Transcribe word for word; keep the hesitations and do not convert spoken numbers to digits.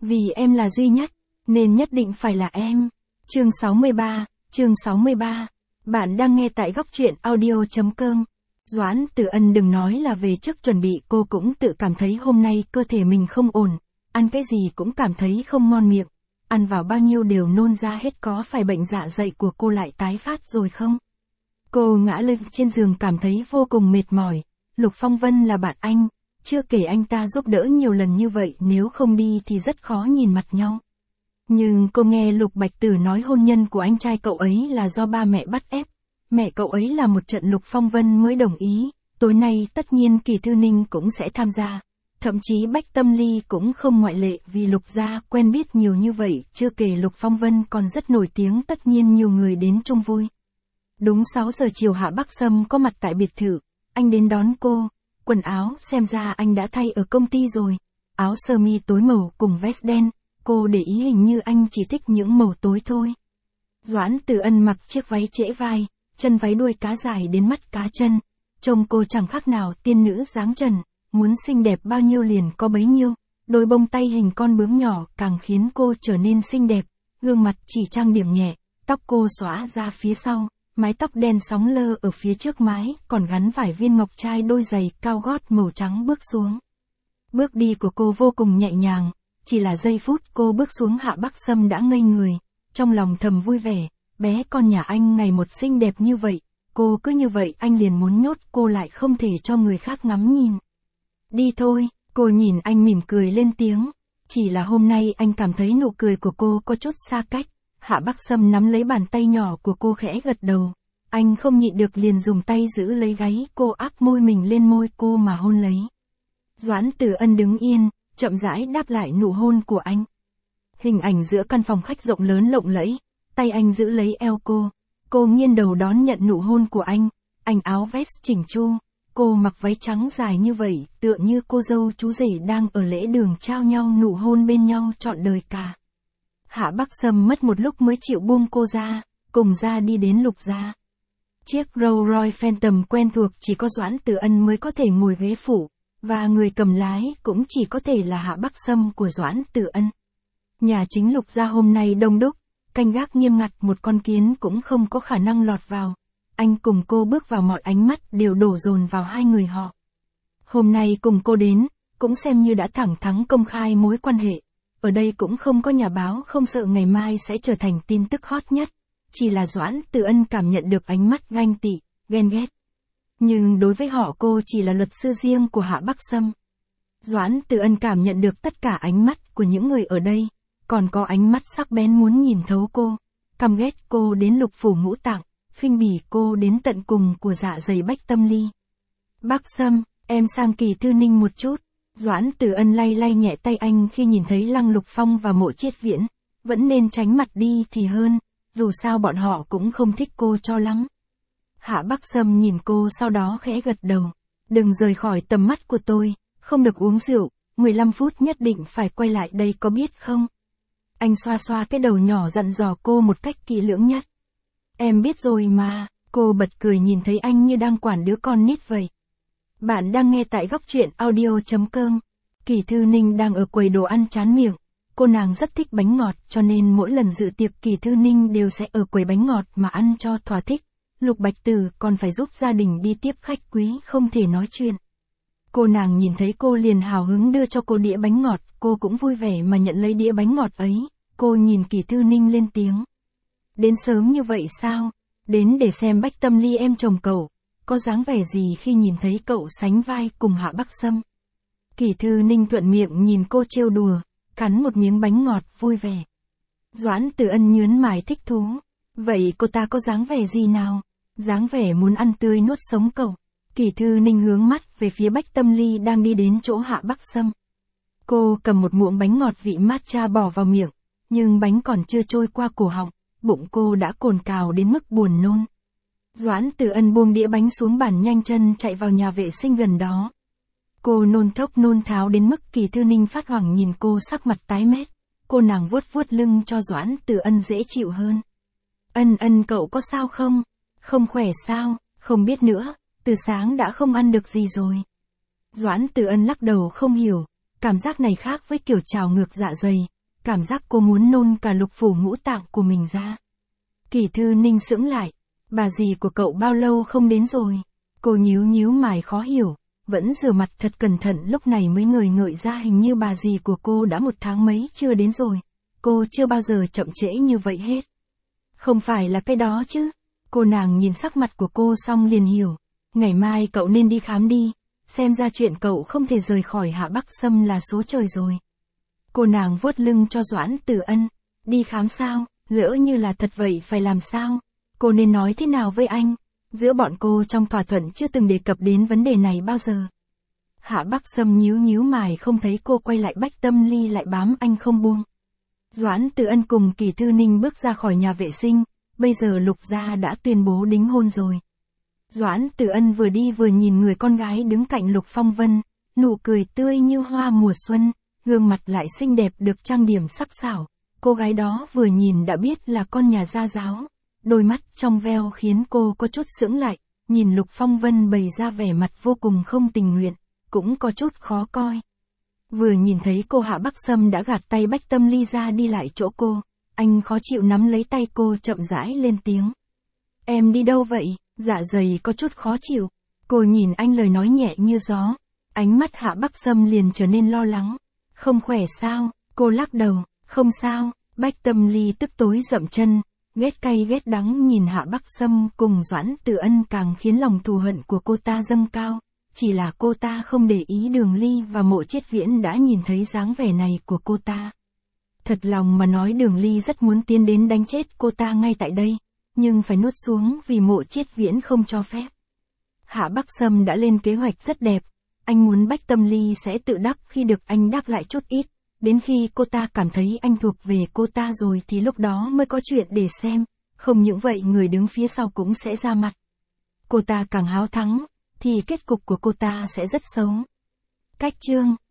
Vì em là duy nhất, nên nhất định phải là em. Chương sáu mươi ba, chương sáu mươi ba. Bạn đang nghe tại góc truyện audio.com. Doãn Tử Ân đừng nói là về trước chuẩn bị, cô cũng tự cảm thấy hôm nay cơ thể mình không ổn, ăn cái gì cũng cảm thấy không ngon miệng, ăn vào bao nhiêu đều nôn ra hết, có phải bệnh dạ dày của cô lại tái phát rồi không? Cô ngã lưng trên giường cảm thấy vô cùng mệt mỏi. Lục Phong Vân là bạn anh, chưa kể anh ta giúp đỡ nhiều lần như vậy, nếu không đi thì rất khó nhìn mặt nhau. Nhưng cô nghe Lục Bạch Tử nói hôn nhân của anh trai cậu ấy là do ba mẹ bắt ép. Mẹ cậu ấy là một trận Lục Phong Vân mới đồng ý, tối nay tất nhiên Kỳ Thư Ninh cũng sẽ tham gia. Thậm chí Bách Tâm Ly cũng không ngoại lệ, vì Lục gia quen biết nhiều như vậy, chưa kể Lục Phong Vân còn rất nổi tiếng, tất nhiên nhiều người đến chung vui. Đúng sáu giờ chiều Hạ Bắc Sâm có mặt tại biệt thự, anh đến đón cô, quần áo xem ra anh đã thay ở công ty rồi, áo sơ mi tối màu cùng vest đen, cô để ý hình như anh chỉ thích những màu tối thôi. Doãn Tử Ân mặc chiếc váy trễ vai, chân váy đuôi cá dài đến mắt cá chân, trông cô chẳng khác nào tiên nữ dáng trần, muốn xinh đẹp bao nhiêu liền có bấy nhiêu, đôi bông tay hình con bướm nhỏ càng khiến cô trở nên xinh đẹp, gương mặt chỉ trang điểm nhẹ, tóc cô xõa ra phía sau, mái tóc đen sóng lơ ở phía trước mái, còn gắn vài viên ngọc trai, đôi giày cao gót màu trắng bước xuống. Bước đi của cô vô cùng nhẹ nhàng, chỉ là giây phút cô bước xuống Hạ Bắc Sâm đã ngây người, trong lòng thầm vui vẻ, bé con nhà anh ngày một xinh đẹp như vậy, cô cứ như vậy anh liền muốn nhốt cô lại, không thể cho người khác ngắm nhìn. Đi thôi, cô nhìn anh mỉm cười lên tiếng, chỉ là hôm nay anh cảm thấy nụ cười của cô có chút xa cách. Hạ Bắc Sâm nắm lấy bàn tay nhỏ của cô khẽ gật đầu, anh không nhịn được liền dùng tay giữ lấy gáy cô, áp môi mình lên môi cô mà hôn lấy. Doãn Tử Ân đứng yên, chậm rãi đáp lại nụ hôn của anh. Hình ảnh giữa căn phòng khách rộng lớn lộng lẫy, tay anh giữ lấy eo cô, cô nghiêng đầu đón nhận nụ hôn của anh, anh áo vest chỉnh chu, cô mặc váy trắng dài như vậy, tựa như cô dâu chú rể đang ở lễ đường trao nhau nụ hôn bên nhau trọn đời cả. Hạ Bắc Sâm mất một lúc mới chịu buông cô ra, cùng ra đi đến Lục gia. Chiếc Rolls Royce Phantom quen thuộc chỉ có Doãn Tử Ân mới có thể ngồi ghế phụ, và người cầm lái cũng chỉ có thể là Hạ Bắc Sâm của Doãn Tử Ân. Nhà chính Lục gia hôm nay đông đúc, canh gác nghiêm ngặt, một con kiến cũng không có khả năng lọt vào. Anh cùng cô bước vào, mọi ánh mắt đều đổ dồn vào hai người họ. Hôm nay cùng cô đến, cũng xem như đã thẳng thắn công khai mối quan hệ. Ở đây cũng không có nhà báo, không sợ ngày mai sẽ trở thành tin tức hot nhất. Chỉ là Doãn Tử Ân cảm nhận được ánh mắt ganh tị, ghen ghét. Nhưng đối với họ cô chỉ là luật sư riêng của Hạ Bắc Sâm. Doãn Tử Ân cảm nhận được tất cả ánh mắt của những người ở đây, còn có ánh mắt sắc bén muốn nhìn thấu cô, căm ghét cô đến lục phủ ngũ tạng, khinh bỉ cô đến tận cùng của dạ dày Bách Tâm Ly. Bắc Sâm, em sang Kỳ Thư Ninh một chút. Doãn Tử Ân lay lay nhẹ tay anh khi nhìn thấy Lăng Lục Phong và Mộ Chiết Viễn, vẫn nên tránh mặt đi thì hơn, dù sao bọn họ cũng không thích cô cho lắm. Hạ Bắc Sâm nhìn cô sau đó khẽ gật đầu, đừng rời khỏi tầm mắt của tôi, không được uống rượu, mười lăm phút nhất định phải quay lại đây có biết không? Anh xoa xoa cái đầu nhỏ dặn dò cô một cách kỹ lưỡng nhất. Em biết rồi mà, cô bật cười nhìn thấy anh như đang quản đứa con nít vậy. Bạn đang nghe tại góc truyện audio.com. Kỳ Thư Ninh đang ở quầy đồ ăn trán miệng. Cô nàng rất thích bánh ngọt, cho nên mỗi lần dự tiệc Kỳ Thư Ninh đều sẽ ở quầy bánh ngọt mà ăn cho thỏa thích. Lục Bạch Tử còn phải giúp gia đình đi tiếp khách quý, không thể nói chuyện. Cô nàng nhìn thấy cô liền hào hứng đưa cho cô đĩa bánh ngọt, cô cũng vui vẻ mà nhận lấy đĩa bánh ngọt ấy. Cô nhìn Kỳ Thư Ninh lên tiếng. Đến sớm như vậy sao? Đến để xem Bách Tâm Ly em chồng cậu có dáng vẻ gì khi nhìn thấy cậu sánh vai cùng Hạ Bắc Sâm. Kỳ Thư Ninh thuận miệng nhìn cô trêu đùa, cắn một miếng bánh ngọt vui vẻ. Doãn Tử Ân nhớn mày thích thú. Vậy cô ta có dáng vẻ gì nào? Dáng vẻ muốn ăn tươi nuốt sống cậu. Kỳ Thư Ninh hướng mắt về phía Bách Tâm Ly đang đi đến chỗ Hạ Bắc Sâm. Cô cầm một muỗng bánh ngọt vị matcha bỏ vào miệng, nhưng bánh còn chưa trôi qua cổ họng, bụng cô đã cồn cào đến mức buồn nôn. Doãn Tử Ân buông đĩa bánh xuống bàn, nhanh chân chạy vào nhà vệ sinh gần đó. Cô nôn thốc nôn tháo đến mức Kỳ Thư Ninh phát hoảng nhìn cô sắc mặt tái mét. Cô nàng vuốt vuốt lưng cho Doãn Tử Ân dễ chịu hơn. Ân Ân cậu có sao không? Không khỏe sao? Không biết nữa, từ sáng đã không ăn được gì rồi. Doãn Tử Ân lắc đầu không hiểu, cảm giác này khác với kiểu trào ngược dạ dày, cảm giác cô muốn nôn cả lục phủ ngũ tạng của mình ra. Kỳ Thư Ninh sững lại, bà dì của cậu bao lâu không đến rồi? Cô nhíu nhíu mày khó hiểu, vẫn rửa mặt thật cẩn thận lúc này mới ngời ngợi ra hình như bà dì của cô đã một tháng mấy chưa đến rồi. Cô chưa bao giờ chậm trễ như vậy hết. Không phải là cái đó chứ. Cô nàng nhìn sắc mặt của cô xong liền hiểu. Ngày mai cậu nên đi khám đi, xem ra chuyện cậu không thể rời khỏi Hạ Bắc Sâm là số trời rồi. Cô nàng vuốt lưng cho Doãn Tử Ân. Đi khám sao? Lỡ như là thật vậy phải làm sao? Cô nên nói thế nào với anh? Giữa bọn cô trong thỏa thuận chưa từng đề cập đến vấn đề này bao giờ. Hạ Bắc Sâm nhíu nhíu mày không thấy cô quay lại, Bách Tâm Ly lại bám anh không buông. Doãn Tử Ân cùng Kỳ Thư Ninh bước ra khỏi nhà vệ sinh, bây giờ Lục gia đã tuyên bố đính hôn rồi. Doãn Tử Ân vừa đi vừa nhìn người con gái đứng cạnh Lục Phong Vân, nụ cười tươi như hoa mùa xuân, gương mặt lại xinh đẹp được trang điểm sắc sảo. Cô gái đó vừa nhìn đã biết là con nhà gia giáo, đôi mắt trong veo khiến cô có chút sững lại, nhìn Lục Phong Vân bày ra vẻ mặt vô cùng không tình nguyện, cũng có chút khó coi. Vừa nhìn thấy cô Hạ Bắc Sâm đã gạt tay Bách Tâm Ly ra đi lại chỗ cô, anh khó chịu nắm lấy tay cô chậm rãi lên tiếng. Em đi đâu vậy? Dạ dày có chút khó chịu. Cô nhìn anh lời nói nhẹ như gió, ánh mắt Hạ Bắc Sâm liền trở nên lo lắng. Không khỏe sao? Cô lắc đầu, không sao. Bách Tâm Ly tức tối dậm chân, ghét cay ghét đắng nhìn Hạ Bắc Sâm cùng Doãn Tử Ân càng khiến lòng thù hận của cô ta dâng cao. Chỉ là cô ta không để ý Đường Ly và Mộ Chiết Viễn đã nhìn thấy dáng vẻ này của cô ta. Thật lòng mà nói Đường Ly rất muốn tiến đến đánh chết cô ta ngay tại đây, nhưng phải nuốt xuống vì Mộ Chiết Viễn không cho phép. Hạ Bắc Sâm đã lên kế hoạch rất đẹp, anh muốn Bách Tâm Ly sẽ tự đắc khi được anh đáp lại chút ít, đến khi cô ta cảm thấy anh thuộc về cô ta rồi thì lúc đó mới có chuyện để xem, không những vậy người đứng phía sau cũng sẽ ra mặt. Cô ta càng háo thắng, thì kết cục của cô ta sẽ rất xấu. Cách chương